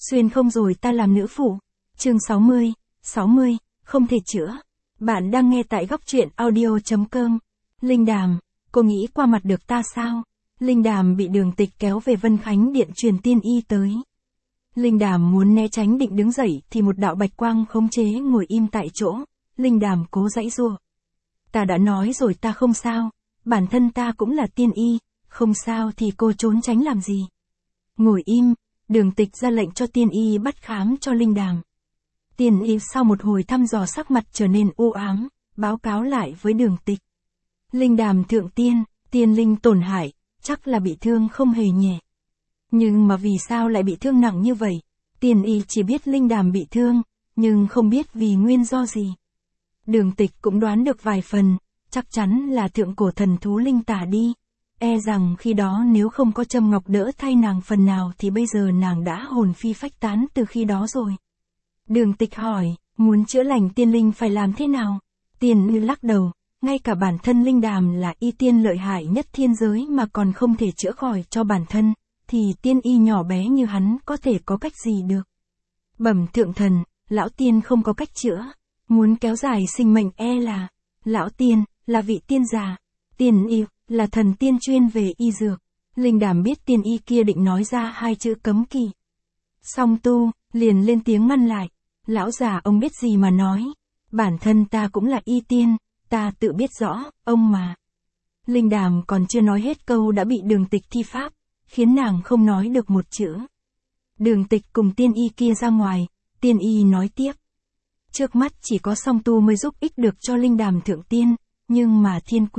Xuyên không rồi ta làm nữ phụ. Chương 60, không thể chữa. Bạn đang nghe tại góc truyện audio.com. Linh Đàm, cô nghĩ qua mặt được ta sao? Linh Đàm bị Đường Tịch kéo về Vân Khánh Điện truyền tiên y tới. Linh Đàm muốn né tránh định đứng dậy thì một đạo bạch quang khống chế ngồi im tại chỗ. Linh Đàm cố giãy giụa. Ta đã nói rồi ta không sao, bản thân ta cũng là tiên y, không sao thì cô trốn tránh làm gì? Ngồi im, Đường Tịch ra lệnh cho tiên y bắt khám cho Linh Đàm. Tiên y sau một hồi thăm dò sắc mặt trở nên u ám, báo cáo lại với Đường Tịch. Linh Đàm thượng tiên, tiên linh tổn hại, chắc là bị thương không hề nhẹ. Nhưng mà vì sao lại bị thương nặng như vậy? Tiên y chỉ biết Linh Đàm bị thương, nhưng không biết vì nguyên do gì. Đường Tịch cũng đoán được vài phần, chắc chắn là thượng cổ thần thú linh tả đi. E rằng khi đó nếu không có châm ngọc đỡ thay nàng phần nào thì bây giờ nàng đã hồn phi phách tán từ khi đó rồi. Đường Tịch hỏi, muốn chữa lành tiên linh phải làm thế nào? Tiên y lắc đầu, ngay cả bản thân Linh Đàm là y tiên lợi hại nhất thiên giới mà còn không thể chữa khỏi cho bản thân, thì tiên y nhỏ bé như hắn có thể có cách gì được? Bẩm thượng thần, lão tiên không có cách chữa. Muốn kéo dài sinh mệnh là, lão tiên, là vị tiên già, tiên y, là thần tiên chuyên về y dược. Linh Đàm biết tiên y kia định nói ra hai chữ cấm kỵ. Song tu, liền lên tiếng ngăn lại, lão già ông biết gì mà nói, bản thân ta cũng là y tiên, ta tự biết rõ, ông mà. Linh Đàm còn chưa nói hết câu đã bị Đường Tịch thi pháp, khiến nàng không nói được một chữ. Đường Tịch cùng tiên y kia ra ngoài, tiên y nói tiếp. Trước mắt chỉ có song tu mới giúp ích được cho Linh Đàm thượng tiên, nhưng mà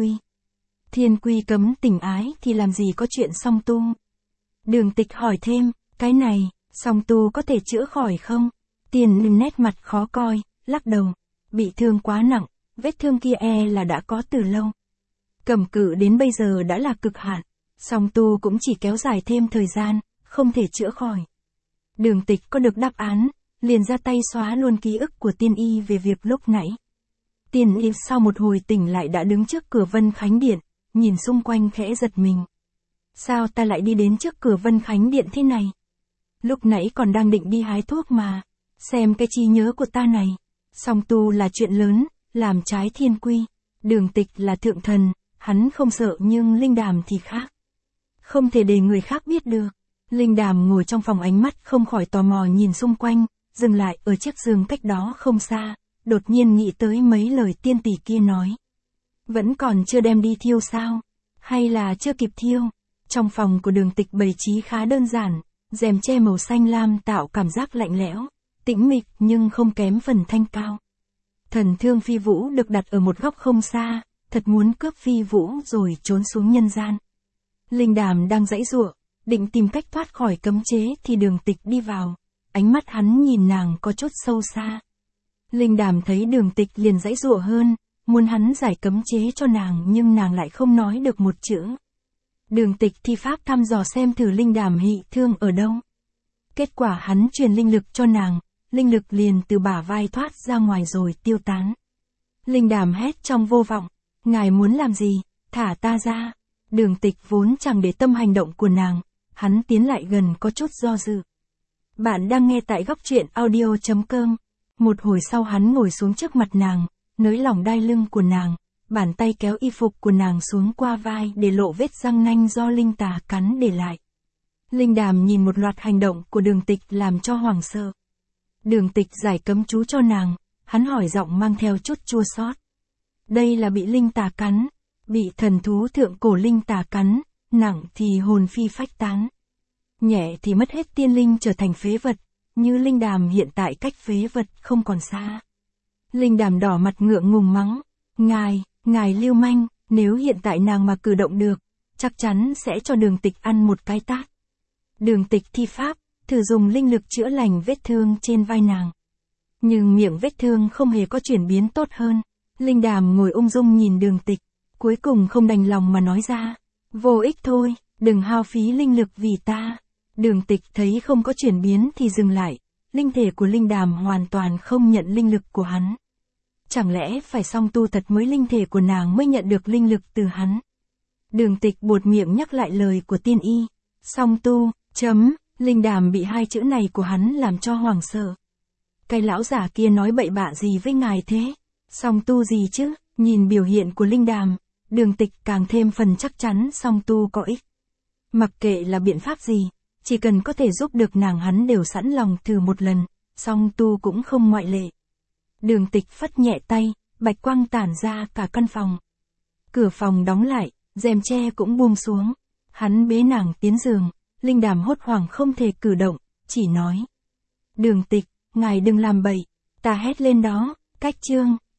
thiên quy cấm tình ái thì làm gì có chuyện song tu. Đường Tịch hỏi thêm, cái này, song tu có thể chữa khỏi không? Tiên nét mặt khó coi, lắc đầu, bị thương quá nặng, vết thương kia là đã có từ lâu. Cầm cự đến bây giờ đã là cực hạn, song tu cũng chỉ kéo dài thêm thời gian, không thể chữa khỏi. Đường Tịch có được đáp án, liền ra tay xóa luôn ký ức của tiên y về việc lúc nãy. Tiên y sau một hồi tỉnh lại đã đứng trước cửa Vân Khánh Điện, nhìn xung quanh khẽ giật mình. Sao ta lại đi đến trước cửa Vân Khánh Điện thế này? Lúc nãy còn đang định đi hái thuốc mà. Xem cái trí nhớ của ta này. Song tu là chuyện lớn, làm trái thiên quy. Đường Tịch là thượng thần, hắn không sợ nhưng Linh Đàm thì khác. Không thể để người khác biết được. Linh Đàm ngồi trong phòng ánh mắt không khỏi tò mò nhìn xung quanh, dừng lại ở chiếc giường cách đó không xa, đột nhiên nghĩ tới mấy lời tiên tỷ kia nói. Vẫn còn chưa đem đi thiêu sao? Hay là chưa kịp thiêu? Trong phòng của Đường Tịch bày trí khá đơn giản, rèm che màu xanh lam tạo cảm giác lạnh lẽo, tĩnh mịch nhưng không kém phần thanh cao. Thần thương phi vũ được đặt ở một góc không xa, thật muốn cướp phi vũ rồi trốn xuống nhân gian. Linh Đàm đang giãy giụa, định tìm cách thoát khỏi cấm chế thì Đường Tịch đi vào, ánh mắt hắn nhìn nàng có chút sâu xa. Linh Đàm thấy Đường Tịch liền giãy giụa hơn, muốn hắn giải cấm chế cho nàng nhưng nàng lại không nói được một chữ. Đường Tịch thi pháp thăm dò xem thử Linh Đàm bị thương ở đâu. Kết quả hắn truyền linh lực cho nàng, linh lực liền từ bả vai thoát ra ngoài rồi tiêu tán. Linh Đàm hét trong vô vọng, ngài muốn làm gì, thả ta ra. Đường Tịch vốn chẳng để tâm hành động của nàng, hắn tiến lại gần có chút do dự. Bạn đang nghe tại góc truyện audio.com. Một hồi sau hắn ngồi xuống trước mặt nàng, nới lỏng đai lưng của nàng, bàn tay kéo y phục của nàng xuống qua vai để lộ vết răng nanh do linh tà cắn để lại. Linh Đàm nhìn một loạt hành động của Đường Tịch làm cho hoảng sợ. Đường Tịch giải cấm chú cho nàng, hắn hỏi giọng mang theo chút chua xót. Đây là bị linh tà cắn, bị thần thú thượng cổ linh tà cắn, nặng thì hồn phi phách tán. Nhẹ thì mất hết tiên linh trở thành phế vật, như Linh Đàm hiện tại cách phế vật không còn xa. Linh Đàm đỏ mặt ngượng ngùng mắng, ngài lưu manh, nếu hiện tại nàng mà cử động được, chắc chắn sẽ cho Đường Tịch ăn một cái tát. Đường Tịch thi pháp, thử dùng linh lực chữa lành vết thương trên vai nàng. Nhưng miệng vết thương không hề có chuyển biến tốt hơn. Linh Đàm ngồi ung dung nhìn Đường Tịch, cuối cùng không đành lòng mà nói ra, vô ích thôi, đừng hao phí linh lực vì ta. Đường Tịch thấy không có chuyển biến thì dừng lại, linh thể của Linh Đàm hoàn toàn không nhận linh lực của hắn. Chẳng lẽ phải song tu thật mới linh thể của nàng mới nhận được linh lực từ hắn? Đường Tịch buột miệng nhắc lại lời của tiên y, song tu, Linh Đàm bị hai chữ này của hắn làm cho hoảng sợ. Cái lão giả kia nói bậy bạ gì với ngài thế? Song tu gì chứ? Nhìn biểu hiện của Linh Đàm, Đường Tịch càng thêm phần chắc chắn song tu có ích. Mặc kệ là biện pháp gì, chỉ cần có thể giúp được nàng hắn đều sẵn lòng thử một lần, song tu cũng không ngoại lệ. Đường Tịch phất nhẹ tay, bạch quang tản ra cả căn phòng. Cửa phòng đóng lại, rèm tre cũng buông xuống. Hắn bế nàng tiến giường, Linh Đàm hốt hoảng không thể cử động, chỉ nói. Đường Tịch, ngài đừng làm bậy, ta hét lên đó, cách chương.